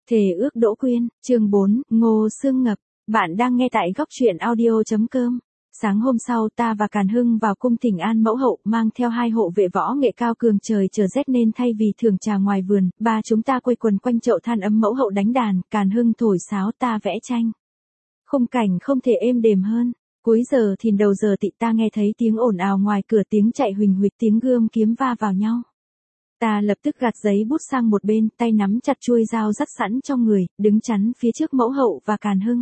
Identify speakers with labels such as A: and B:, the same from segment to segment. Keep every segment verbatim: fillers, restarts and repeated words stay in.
A: Thề ước Đỗ Quyên, chương bốn, Ngô Xương Ngập. Bạn đang nghe tại góc truyện audio chấm com. Sáng hôm sau ta và Càn Hưng vào cung thỉnh an mẫu hậu, mang theo hai hộ vệ võ nghệ cao cường. Trời trở rét nên thay vì thưởng trà ngoài vườn, ba chúng ta quây quần quanh chậu than ấm, mẫu hậu đánh đàn, Càn Hưng thổi sáo, ta vẽ tranh. Khung cảnh không thể êm đềm hơn. Cuối giờ thìn đầu giờ tị ta nghe thấy tiếng ồn ào ngoài cửa, tiếng chạy huỳnh huỵch, tiếng gươm kiếm va vào nhau. Ta lập tức gạt giấy bút sang một bên, tay nắm chặt chuôi dao dắt sẵn trong người, đứng chắn phía trước mẫu hậu và Càn Hưng.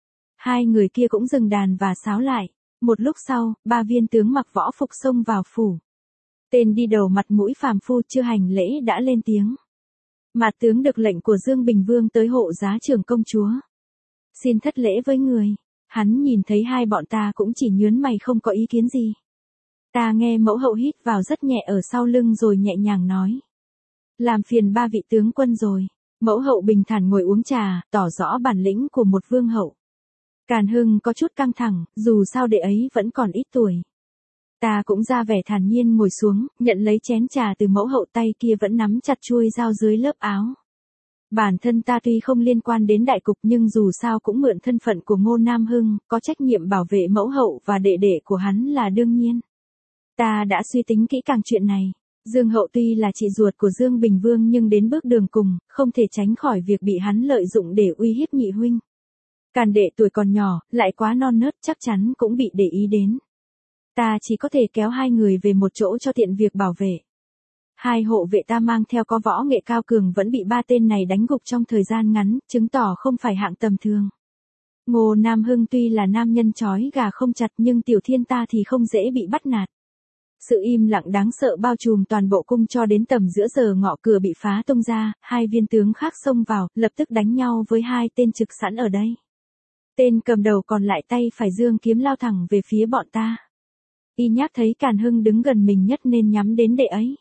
A: Hai người kia cũng dừng đàn và sáo lại. Một lúc sau, ba viên tướng mặc võ phục xông vào phủ. Tên đi đầu mặt mũi phàm phu chưa hành lễ đã lên tiếng. Mạt tướng được lệnh của Dương Bình Vương tới hộ giá trưởng công chúa. Xin thất lễ với người. Hắn nhìn thấy hai bọn ta cũng chỉ nhướng mày không có ý kiến gì. Ta nghe mẫu hậu hít vào rất nhẹ ở sau lưng rồi nhẹ nhàng nói. Làm phiền ba vị tướng quân rồi. Mẫu hậu bình thản ngồi uống trà, tỏ rõ bản lĩnh của một vương hậu. Càn Hưng có chút căng thẳng, dù sao đệ ấy vẫn còn ít tuổi. Ta cũng ra vẻ thản nhiên ngồi xuống, nhận lấy chén trà từ mẫu hậu, tay kia vẫn nắm chặt chuôi dao dưới lớp áo. Bản thân ta tuy không liên quan đến đại cục nhưng dù sao cũng mượn thân phận của Ngô Nam Hưng, có trách nhiệm bảo vệ mẫu hậu và đệ đệ của hắn là đương nhiên. Ta đã suy tính kỹ càng chuyện này. Dương hậu tuy là chị ruột của Dương Bình Vương nhưng đến bước đường cùng, không thể tránh khỏi việc bị hắn lợi dụng để uy hiếp nhị huynh. Càn đệ tuổi còn nhỏ, lại quá non nớt, chắc chắn cũng bị để ý đến. Ta chỉ có thể kéo hai người về một chỗ cho tiện việc bảo vệ. Hai hộ vệ ta mang theo có võ nghệ cao cường vẫn bị ba tên này đánh gục trong thời gian ngắn, chứng tỏ không phải hạng tầm thường. Ngô Nam Hưng tuy là nam nhân trói gà không chặt nhưng tiểu thiên ta thì không dễ bị bắt nạt. Sự im lặng đáng sợ bao trùm toàn bộ cung cho đến tầm giữa giờ ngọ, cửa bị phá tung ra, hai viên tướng khác xông vào, lập tức đánh nhau với hai tên trực sẵn ở đây. Tên cầm đầu còn lại tay phải giương kiếm lao thẳng về phía bọn ta. Y nhác thấy Càn Hưng đứng gần mình nhất nên nhắm đến đệ ấy.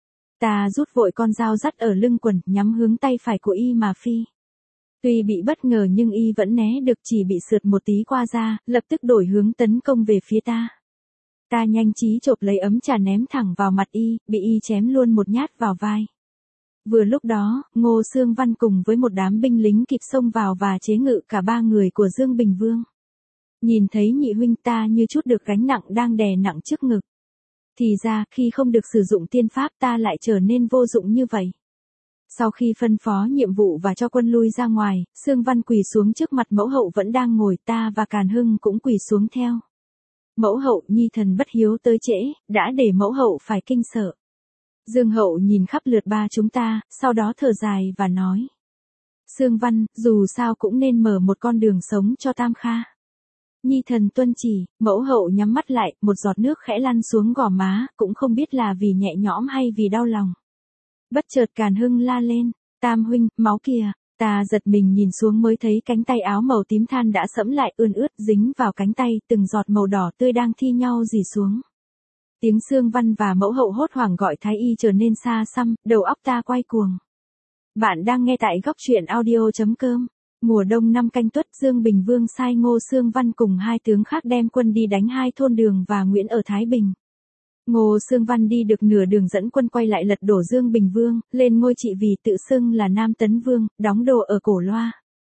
A: Ta rút vội con dao dắt ở lưng quần, nhắm hướng tay phải của y mà phi. Tuy bị bất ngờ nhưng y vẫn né được, chỉ bị sượt một tí qua da, lập tức đổi hướng tấn công về phía ta. Ta nhanh trí chộp lấy ấm trà ném thẳng vào mặt y, bị y chém luôn một nhát vào vai. Vừa lúc đó, Ngô Xương Văn cùng với một đám binh lính kịp xông vào và chế ngự cả ba người của Dương Bình Vương. Nhìn thấy nhị huynh ta như chút được gánh nặng đang đè nặng trước ngực. Thì ra, khi không được sử dụng tiên pháp ta lại trở nên vô dụng như vậy. Sau khi phân phó nhiệm vụ và cho quân lui ra ngoài, Xương Văn quỳ xuống trước mặt mẫu hậu vẫn đang ngồi, ta và Càn Hưng cũng quỳ xuống theo. Mẫu hậu, nhi thần bất hiếu tới trễ, đã để mẫu hậu phải kinh sợ. Dương hậu nhìn khắp lượt ba chúng ta, sau đó thở dài và nói. Xương Văn, dù sao cũng nên mở một con đường sống cho Tam Kha. Nhi thần tuân chỉ. Mẫu hậu nhắm mắt lại, một giọt nước khẽ lăn xuống gò má, cũng không biết là vì nhẹ nhõm hay vì đau lòng. Bất chợt Càn Hưng la lên. Tam huynh, máu kìa. Ta giật mình nhìn xuống mới thấy cánh tay áo màu tím than đã sẫm lại, ươn ướt dính vào cánh tay, từng giọt màu đỏ tươi đang thi nhau rỉ xuống. Tiếng Xương Văn và mẫu hậu hốt hoảng gọi thái y trở nên xa xăm, đầu óc ta quay cuồng. Bạn đang nghe tại góc truyện audio chấm com. Mùa đông năm Canh Tuất, Dương Bình Vương sai Ngô Xương Văn cùng hai tướng khác đem quân đi đánh hai thôn Đường và Nguyễn ở Thái Bình. Ngô Xương Văn đi được nửa đường dẫn quân quay lại lật đổ Dương Bình Vương, lên ngôi trị vì tự xưng là Nam Tấn Vương, đóng đô ở Cổ Loa.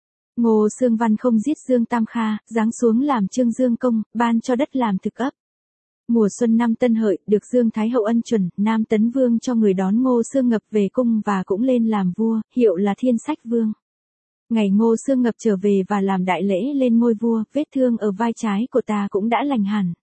A: Ngô Xương Văn không giết Dương Tam Kha, giáng xuống làm Trương Dương Công, ban cho đất làm thực ấp. Mùa xuân năm Tân Hợi, được Dương Thái Hậu ân chuẩn, Nam Tấn Vương cho người đón Ngô Xương Ngập về cung và cũng lên làm vua, hiệu là Thiên Sách Vương. Ngày Ngô Xương Ngập trở về và làm đại lễ lên ngôi vua, vết thương ở vai trái của ta cũng đã lành hẳn.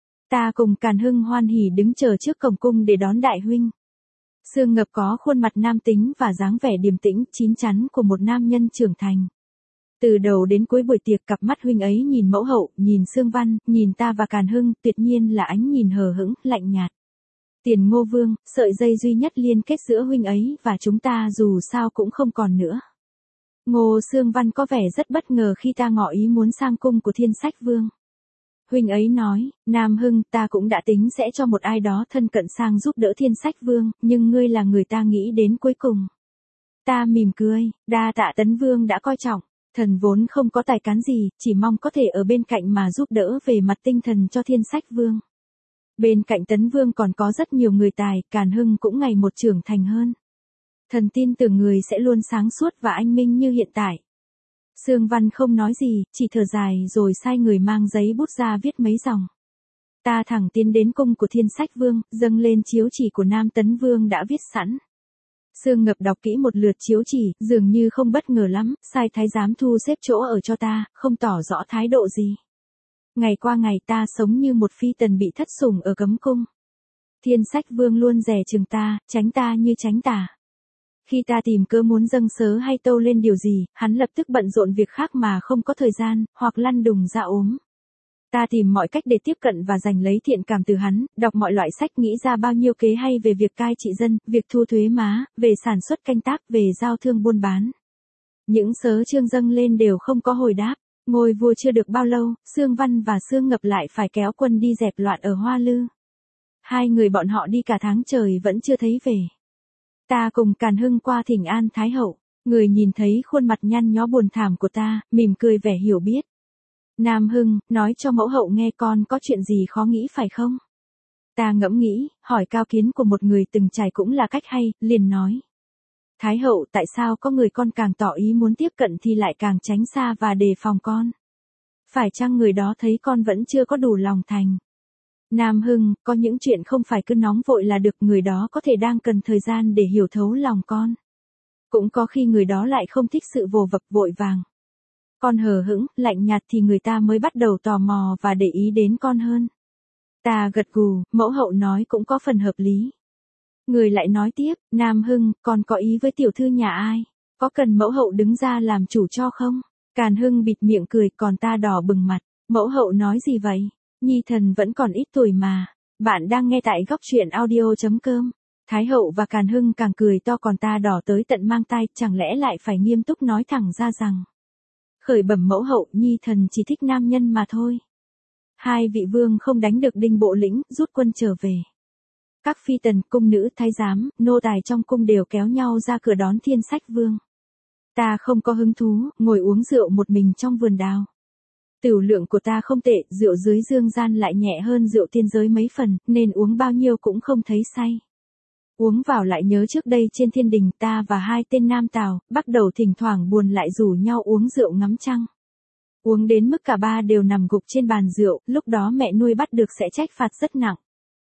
A: Ta cùng Càn Hưng hoan hỉ đứng chờ trước cổng cung để đón đại huynh. Xương Ngập có khuôn mặt nam tính và dáng vẻ điềm tĩnh, chín chắn của một nam nhân trưởng thành. Từ đầu đến cuối buổi tiệc, cặp mắt huynh ấy nhìn mẫu hậu, nhìn Xương Văn, nhìn ta và Càn Hưng, tuyệt nhiên là ánh nhìn hờ hững, lạnh nhạt. Tiền Ngô Vương, sợi dây duy nhất liên kết giữa huynh ấy và chúng ta dù sao cũng không còn nữa. Ngô Xương Văn có vẻ rất bất ngờ khi ta ngỏ ý muốn sang cung của Thiên Sách Vương. Huynh ấy nói, Nam Hưng, ta cũng đã tính sẽ cho một ai đó thân cận sang giúp đỡ Thiên Sách Vương, nhưng ngươi là người ta nghĩ đến cuối cùng. Ta mỉm cười, đa tạ Tấn Vương đã coi trọng. Thần vốn không có tài cán gì, chỉ mong có thể ở bên cạnh mà giúp đỡ về mặt tinh thần cho Thiên Sách Vương. Bên cạnh Tấn Vương còn có rất nhiều người tài, Càn Hưng cũng ngày một trưởng thành hơn. Thần tin tưởng người sẽ luôn sáng suốt và anh minh như hiện tại. Sương Văn không nói gì, chỉ thở dài rồi sai người mang giấy bút ra viết mấy dòng. Ta thẳng tiến đến cung của Thiên Sách Vương, dâng lên chiếu chỉ của Nam Tấn Vương đã viết sẵn. Sương Ngập đọc kỹ một lượt chiếu chỉ, dường như không bất ngờ lắm, sai thái giám thu xếp chỗ ở cho ta, không tỏ rõ thái độ gì. Ngày qua ngày ta sống như một phi tần bị thất sủng ở cấm cung. Thiên Sách Vương luôn dè chừng ta, tránh ta như tránh tà. Khi ta tìm cớ muốn dâng sớ hay tâu lên điều gì, hắn lập tức bận rộn việc khác mà không có thời gian, hoặc lăn đùng ra ốm. Ta tìm mọi cách để tiếp cận và giành lấy thiện cảm từ hắn, đọc mọi loại sách nghĩ ra bao nhiêu kế hay về việc cai trị dân, việc thu thuế má, về sản xuất canh tác, về giao thương buôn bán. Những sớ chương dâng lên đều không có hồi đáp. Ngôi vua chưa được bao lâu, Sương Văn và Sương Ngập lại phải kéo quân đi dẹp loạn ở Hoa Lư. Hai người bọn họ đi cả tháng trời vẫn chưa thấy về. Ta cùng Càn Hưng qua thỉnh an Thái hậu, người nhìn thấy khuôn mặt nhăn nhó buồn thảm của ta, mỉm cười vẻ hiểu biết. Nam Hưng, nói cho mẫu hậu nghe con có chuyện gì khó nghĩ phải không? Ta ngẫm nghĩ, hỏi cao kiến của một người từng trải cũng là cách hay, liền nói. Thái hậu, tại sao có người con càng tỏ ý muốn tiếp cận thì lại càng tránh xa và đề phòng con? Phải chăng người đó thấy con vẫn chưa có đủ lòng thành? Nam Hưng, có những chuyện không phải cứ nóng vội là được, người đó có thể đang cần thời gian để hiểu thấu lòng con. Cũng có khi người đó lại không thích sự vồ vập vội vàng. Con hờ hững, lạnh nhạt thì người ta mới bắt đầu tò mò và để ý đến con hơn. Ta gật gù, mẫu hậu nói cũng có phần hợp lý. Người lại nói tiếp, Nam Hưng, con có ý với tiểu thư nhà ai? Có cần mẫu hậu đứng ra làm chủ cho không? Càn Hưng bịt miệng cười, còn ta đỏ bừng mặt. Mẫu hậu nói gì vậy? Nhi thần vẫn còn ít tuổi mà. Bạn đang nghe tại góc truyện audio chấm com. Thái hậu và Càn Hưng càng cười to, còn ta đỏ tới tận mang tai, chẳng lẽ lại phải nghiêm túc nói thẳng ra rằng. Khởi bẩm mẫu hậu, Nhi thần chỉ thích nam nhân mà thôi. Hai vị vương không đánh được Đinh Bộ Lĩnh, rút quân trở về. Các phi tần, cung nữ, thái giám, nô tài trong cung đều kéo nhau ra cửa đón Thiên Sách Vương. Ta không có hứng thú, ngồi uống rượu một mình trong vườn đào. Tửu lượng của ta không tệ, rượu dưới dương gian lại nhẹ hơn rượu tiên giới mấy phần, nên uống bao nhiêu cũng không thấy say. Uống vào lại nhớ trước đây trên thiên đình ta và hai tên nam tào, bắt đầu thỉnh thoảng buồn lại rủ nhau uống rượu ngắm trăng. Uống đến mức cả ba đều nằm gục trên bàn rượu, lúc đó mẹ nuôi bắt được sẽ trách phạt rất nặng.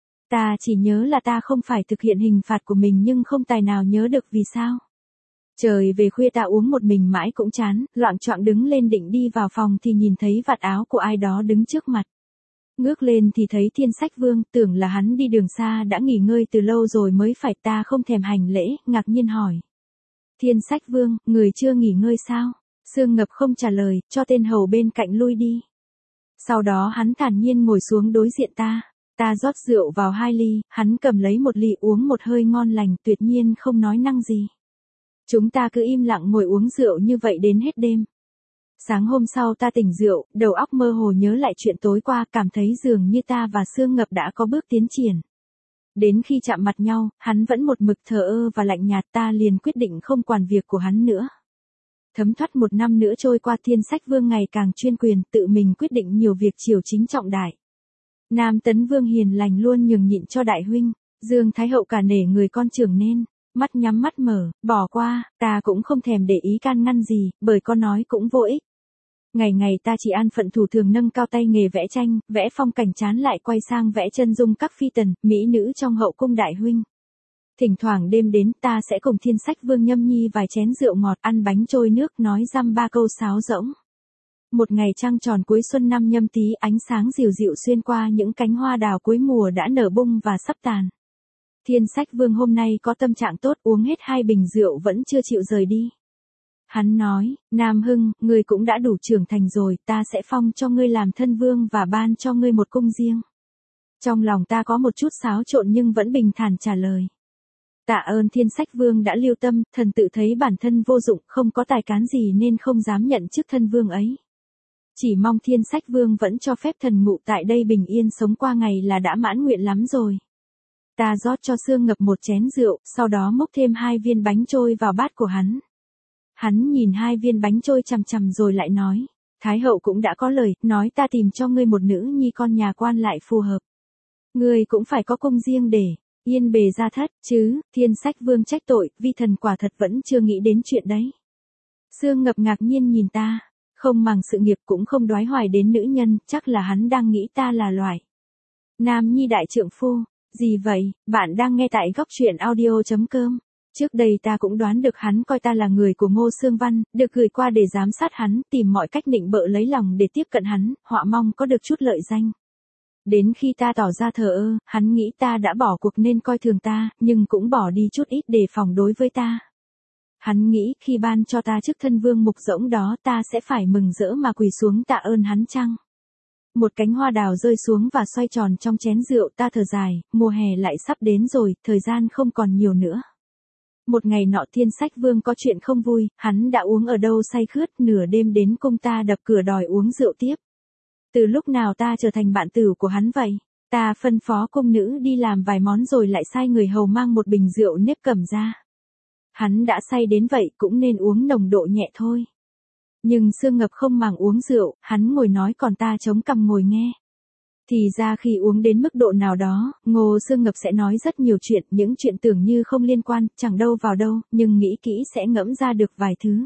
A: Ta chỉ nhớ là ta không phải thực hiện hình phạt của mình nhưng không tài nào nhớ được vì sao. Trời về khuya ta uống một mình mãi cũng chán, loạng choạng đứng lên định đi vào phòng thì nhìn thấy vạt áo của ai đó đứng trước mặt. Ngước lên thì thấy Thiên Sách Vương, tưởng là hắn đi đường xa đã nghỉ ngơi từ lâu rồi mới phải, ta không thèm hành lễ, ngạc nhiên hỏi. Thiên Sách Vương, người chưa nghỉ ngơi sao? Sương Ngập không trả lời, cho tên hầu bên cạnh lui đi. Sau đó hắn thản nhiên ngồi xuống đối diện ta. Ta rót rượu vào hai ly, hắn cầm lấy một ly uống một hơi ngon lành, tuyệt nhiên không nói năng gì. Chúng ta cứ im lặng ngồi uống rượu như vậy đến hết đêm. Sáng hôm sau ta tỉnh rượu, đầu óc mơ hồ nhớ lại chuyện tối qua, cảm thấy dường như ta và Sương Ngập đã có bước tiến triển. Đến khi chạm mặt nhau, hắn vẫn một mực thờ ơ và lạnh nhạt, ta liền quyết định không quản việc của hắn nữa. Thấm thoát một năm nữa trôi qua, Thiên Sách Vương ngày càng chuyên quyền, tự mình quyết định nhiều việc triều chính trọng đại. Nam Tấn Vương hiền lành luôn nhường nhịn cho đại huynh, Dương Thái hậu cả nể người con trưởng nên, mắt nhắm mắt mở, bỏ qua, ta cũng không thèm để ý can ngăn gì, bởi con nói cũng vô ích. Ngày ngày ta chỉ an phận thủ thường nâng cao tay nghề vẽ tranh, vẽ phong cảnh chán lại quay sang vẽ chân dung các phi tần, mỹ nữ trong hậu cung đại huynh. Thỉnh thoảng đêm đến ta sẽ cùng Thiên Sách Vương nhâm nhi vài chén rượu ngọt, ăn bánh trôi nước, nói dăm ba câu sáo rỗng. Một ngày trăng tròn cuối xuân năm Nhâm Tý, ánh sáng dịu dịu xuyên qua những cánh hoa đào cuối mùa đã nở bung và sắp tàn. Thiên Sách Vương hôm nay có tâm trạng tốt, uống hết hai bình rượu vẫn chưa chịu rời đi. Hắn nói, Nam Hưng, ngươi cũng đã đủ trưởng thành rồi, ta sẽ phong cho ngươi làm thân vương và ban cho ngươi một cung riêng. Trong lòng ta có một chút xáo trộn nhưng vẫn bình thản trả lời. Tạ ơn Thiên Sách Vương đã lưu tâm, thần tự thấy bản thân vô dụng, không có tài cán gì nên không dám nhận chức thân vương ấy. Chỉ mong Thiên Sách Vương vẫn cho phép thần ngụ tại đây bình yên sống qua ngày là đã mãn nguyện lắm rồi. Ta rót cho Sương Ngập một chén rượu, sau đó múc thêm hai viên bánh trôi vào bát của hắn. Hắn nhìn hai viên bánh trôi chằm chằm rồi lại nói, Thái hậu cũng đã có lời, nói ta tìm cho ngươi một nữ nhi con nhà quan lại phù hợp. Ngươi cũng phải có cung riêng để Yên bề gia thất, chứ, Thiên Sách Vương trách tội, vi thần quả thật vẫn chưa nghĩ đến chuyện đấy. Sương Ngập ngạc nhiên nhìn ta, không màng sự nghiệp cũng không đoái hoài đến nữ nhân, chắc là hắn đang nghĩ ta là loại nam nhi đại trượng phu. Gì vậy, bạn đang nghe tại góc truyện audio.com. Trước đây ta cũng đoán được hắn coi ta là người của Ngô Sương Văn, được gửi qua để giám sát hắn, tìm mọi cách nịnh bợ lấy lòng để tiếp cận hắn, họa mong có được chút lợi danh. Đến khi ta tỏ ra thờ ơ, hắn nghĩ ta đã bỏ cuộc nên coi thường ta, nhưng cũng bỏ đi chút ít đề phòng đối với ta. Hắn nghĩ khi ban cho ta chức thân vương mục rỗng đó ta sẽ phải mừng rỡ mà quỳ xuống tạ ơn hắn chăng? Một cánh hoa đào rơi xuống và xoay tròn trong chén rượu, ta thở dài, mùa hè lại sắp đến rồi, thời gian không còn nhiều nữa. Một ngày nọ Thiên Sách Vương có chuyện không vui, hắn đã uống ở đâu say khướt, nửa đêm đến cung ta đập cửa đòi uống rượu tiếp. Từ lúc nào ta trở thành bạn tử của hắn vậy? Ta phân phó cung nữ đi làm vài món rồi lại sai người hầu mang một bình rượu nếp cầm ra. Hắn đã say đến vậy cũng nên uống nồng độ nhẹ thôi. Nhưng Sương Ngập không màng uống rượu, hắn ngồi nói còn ta chống cằm ngồi nghe. Thì ra khi uống đến mức độ nào đó, Ngô Sương Ngập sẽ nói rất nhiều chuyện, những chuyện tưởng như không liên quan, chẳng đâu vào đâu, nhưng nghĩ kỹ sẽ ngẫm ra được vài thứ.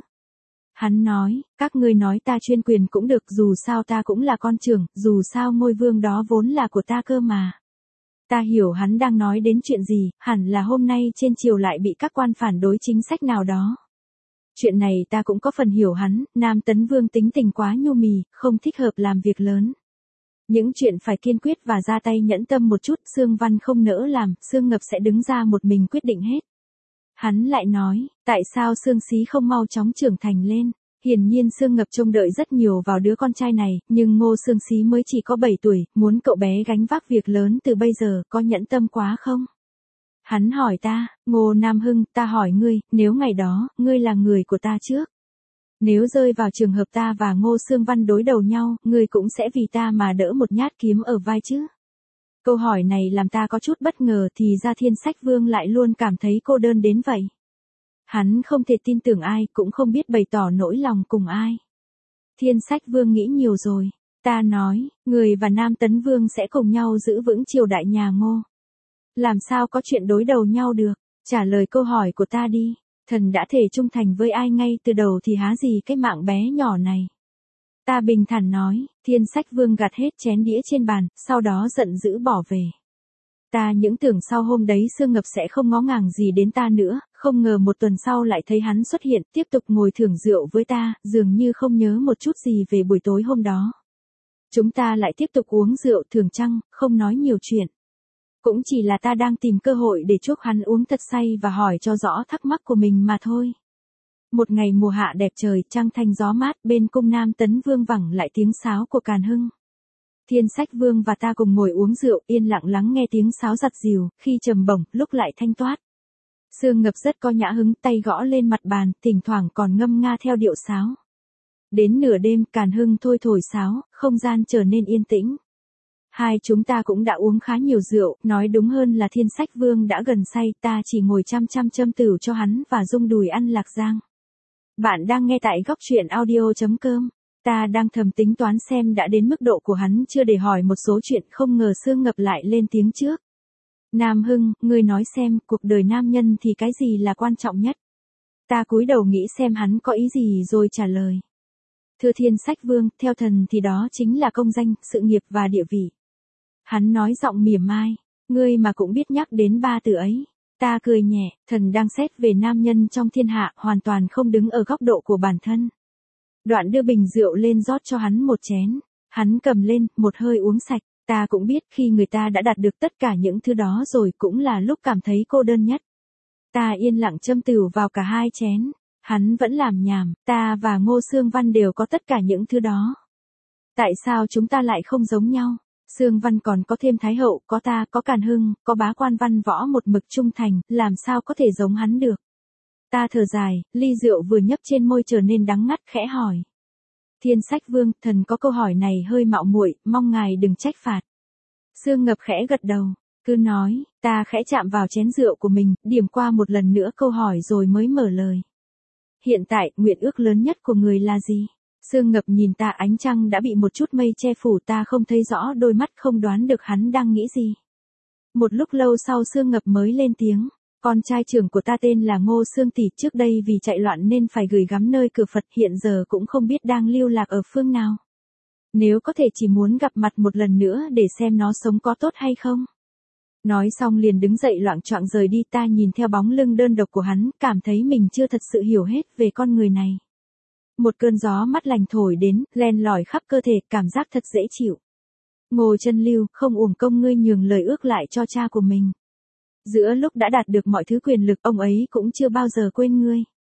A: Hắn nói, các ngươi nói ta chuyên quyền cũng được, dù sao ta cũng là con trưởng, dù sao ngôi vương đó vốn là của ta cơ mà. Ta hiểu hắn đang nói đến chuyện gì, hẳn là hôm nay trên triều lại bị các quan phản đối chính sách nào đó. Chuyện này ta cũng có phần hiểu hắn, Nam Tấn Vương tính tình quá nhu mì, không thích hợp làm việc lớn. Những chuyện phải kiên quyết và ra tay nhẫn tâm một chút, Sương Văn không nỡ làm, Sương Ngập sẽ đứng ra một mình quyết định hết. Hắn lại nói, tại sao Sương Xí không mau chóng trưởng thành lên? Hiển nhiên Sương Ngập trông đợi rất nhiều vào đứa con trai này, nhưng Ngô Sương Xí mới chỉ có bảy tuổi, muốn cậu bé gánh vác việc lớn từ bây giờ, có nhẫn tâm quá không? Hắn hỏi ta, Ngô Nam Hưng, ta hỏi ngươi, nếu ngày đó, ngươi là người của ta trước. Nếu rơi vào trường hợp ta và Ngô Sương Văn đối đầu nhau, ngươi cũng sẽ vì ta mà đỡ một nhát kiếm ở vai chứ? Câu hỏi này làm ta có chút bất ngờ, thì ra Thiên Sách Vương lại luôn cảm thấy cô đơn đến vậy. Hắn không thể tin tưởng ai, cũng không biết bày tỏ nỗi lòng cùng ai. Thiên Sách Vương nghĩ nhiều rồi. Ta nói, người và Nam Tấn Vương sẽ cùng nhau giữ vững triều đại nhà Ngô. Làm sao có chuyện đối đầu nhau được? Trả lời câu hỏi của ta đi. Thần đã thể trung thành với ai ngay từ đầu thì há gì cái mạng bé nhỏ này. Ta bình thản nói, Thiên Sách Vương gạt hết chén đĩa trên bàn, sau đó giận dữ bỏ về. Ta những tưởng sau hôm đấy Sương Ngập sẽ không ngó ngàng gì đến ta nữa, không ngờ một tuần sau lại thấy hắn xuất hiện, tiếp tục ngồi thưởng rượu với ta, dường như không nhớ một chút gì về buổi tối hôm đó. Chúng ta lại tiếp tục uống rượu thường trăng, không nói nhiều chuyện. Cũng chỉ là ta đang tìm cơ hội để chuốc hắn uống thật say và hỏi cho rõ thắc mắc của mình mà thôi. Một ngày mùa hạ đẹp trời, trăng thanh gió mát, bên cung Nam Tấn Vương vẳng lại tiếng sáo của Càn Hưng. Thiên Sách Vương và ta cùng ngồi uống rượu, yên lặng lắng nghe tiếng sáo giặt dìu, khi trầm bổng, lúc lại thanh toát. Sương Ngập rất có nhã hứng, tay gõ lên mặt bàn, thỉnh thoảng còn ngâm nga theo điệu sáo. Đến nửa đêm, Càn Hưng thôi thổi sáo, không gian trở nên yên tĩnh. Hai chúng ta cũng đã uống khá nhiều rượu, nói đúng hơn là Thiên Sách Vương đã gần say, ta chỉ ngồi chăm chăm châm tửu cho hắn và rung đùi ăn lạc giang. Bạn đang nghe tại góc truyện audio.com. Ta đang thầm tính toán xem đã đến mức độ của hắn chưa để hỏi một số chuyện, không ngờ Sương Ngập lại lên tiếng trước. Nam Hưng, ngươi nói xem, cuộc đời nam nhân thì cái gì là quan trọng nhất? Ta cúi đầu nghĩ xem hắn có ý gì rồi trả lời. Thưa Thiên Sách Vương, theo thần thì đó chính là công danh, sự nghiệp và địa vị. Hắn nói giọng mỉa mai, ngươi mà cũng biết nhắc đến ba từ ấy. Ta cười nhẹ, thần đang xét về nam nhân trong thiên hạ, hoàn toàn không đứng ở góc độ của bản thân. Đoạn đưa bình rượu lên rót cho hắn một chén. Hắn cầm lên, một hơi uống sạch. Ta cũng biết khi người ta đã đạt được tất cả những thứ đó rồi cũng là lúc cảm thấy cô đơn nhất. Ta yên lặng châm tửu vào cả hai chén. Hắn vẫn làm nhảm, ta và Ngô Sương Văn đều có tất cả những thứ đó. Tại sao chúng ta lại không giống nhau? Sương Văn còn có thêm Thái Hậu, có ta, có Càn Hưng, có bá quan Văn Võ một mực trung thành, làm sao có thể giống hắn được? Ta thở dài, ly rượu vừa nhấp trên môi trở nên đắng ngắt, khẽ hỏi. Thiên Sách Vương, thần có câu hỏi này hơi mạo muội, mong ngài đừng trách phạt. Sương Ngập khẽ gật đầu, cứ nói, ta khẽ chạm vào chén rượu của mình, điểm qua một lần nữa câu hỏi rồi mới mở lời. Hiện tại, nguyện ước lớn nhất của người là gì? Sương Ngập nhìn ta, ánh trăng đã bị một chút mây che phủ, ta không thấy rõ đôi mắt, không đoán được hắn đang nghĩ gì. Một lúc lâu sau Sương Ngập mới lên tiếng. Con trai trưởng của ta tên là Ngô Sương Tỷ, trước đây vì chạy loạn nên phải gửi gắm nơi cửa Phật, hiện giờ cũng không biết đang lưu lạc ở phương nào. Nếu có thể chỉ muốn gặp mặt một lần nữa để xem nó sống có tốt hay không. Nói xong liền đứng dậy loạng choạng rời đi. Ta nhìn theo bóng lưng đơn độc của hắn, cảm thấy mình chưa thật sự hiểu hết về con người này. Một cơn gió mát lành thổi đến, len lỏi khắp cơ thể, cảm giác thật dễ chịu. Ngô Chân Lưu, không uổng công ngươi nhường lời ước lại cho cha của mình. Giữa lúc đã đạt được mọi thứ quyền lực, ông ấy cũng chưa bao giờ quên ngươi.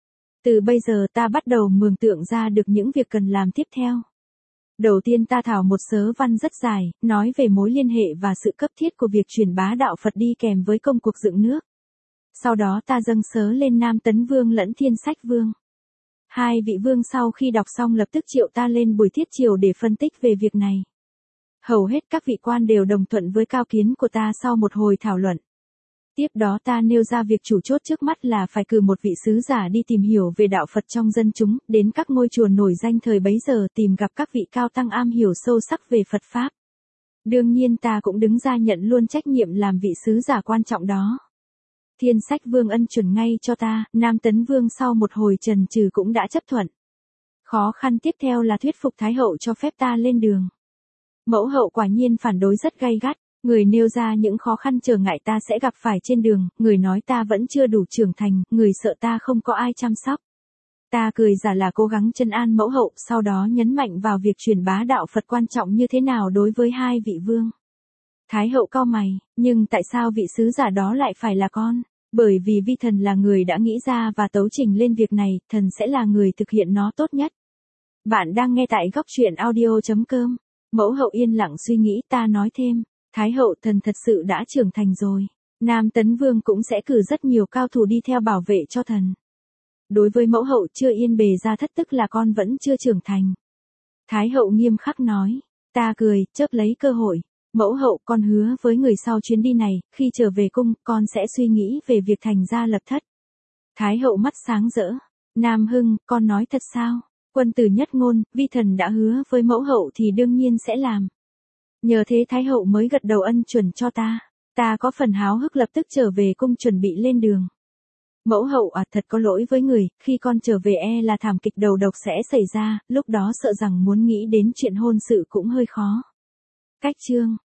A: Từ bây giờ ta bắt đầu mường tượng ra được những việc cần làm tiếp theo. Đầu tiên ta thảo một sớ văn rất dài, nói về mối liên hệ và sự cấp thiết của việc truyền bá đạo Phật đi kèm với công cuộc dựng nước. Sau đó ta dâng sớ lên Nam Tấn Vương lẫn Thiên Sách Vương. Hai vị vương sau khi đọc xong lập tức triệu ta lên buổi thiết triều để phân tích về việc này. Hầu hết các vị quan đều đồng thuận với cao kiến của ta sau một hồi thảo luận. Tiếp đó ta nêu ra việc chủ chốt trước mắt là phải cử một vị sứ giả đi tìm hiểu về đạo Phật trong dân chúng, đến các ngôi chùa nổi danh thời bấy giờ tìm gặp các vị cao tăng am hiểu sâu sắc về Phật Pháp. Đương nhiên ta cũng đứng ra nhận luôn trách nhiệm làm vị sứ giả quan trọng đó. Thiên Sách Vương ân chuẩn ngay cho ta, Nam Tấn Vương sau một hồi chần chừ cũng đã chấp thuận. Khó khăn tiếp theo là thuyết phục Thái hậu cho phép ta lên đường. Mẫu hậu quả nhiên phản đối rất gay gắt. Người nêu ra những khó khăn trở ngại ta sẽ gặp phải trên đường, người nói ta vẫn chưa đủ trưởng thành, người sợ ta không có ai chăm sóc. Ta cười giả là cố gắng trấn an mẫu hậu, sau đó nhấn mạnh vào việc truyền bá đạo Phật quan trọng như thế nào đối với hai vị vương. Thái hậu cau mày, nhưng tại sao vị sứ giả đó lại phải là con? Bởi vì vi thần là người đã nghĩ ra và tấu trình lên việc này, thần sẽ là người thực hiện nó tốt nhất. Bạn đang nghe tại góc truyện audio chấm com. Mẫu hậu yên lặng suy nghĩ, ta nói thêm. Thái hậu, thần thật sự đã trưởng thành rồi. Nam Tấn Vương cũng sẽ cử rất nhiều cao thủ đi theo bảo vệ cho thần. Đối với mẫu hậu chưa yên bề ra thất tức là con vẫn chưa trưởng thành. Thái hậu nghiêm khắc nói. Ta cười, chớp lấy cơ hội. Mẫu hậu, con hứa với người sau chuyến đi này, khi trở về cung, con sẽ suy nghĩ về việc thành gia lập thất. Thái hậu mắt sáng rỡ. Nam Hưng, con nói thật sao? Quân tử nhất ngôn, vi thần đã hứa với mẫu hậu thì đương nhiên sẽ làm. Nhờ thế Thái hậu mới gật đầu ân chuẩn cho ta. Ta có phần háo hức lập tức trở về cung chuẩn bị lên đường. Mẫu hậu à, thật có lỗi với người, khi con trở về e là thảm kịch đầu độc sẽ xảy ra, lúc đó sợ rằng muốn nghĩ đến chuyện hôn sự cũng hơi khó. Cách chương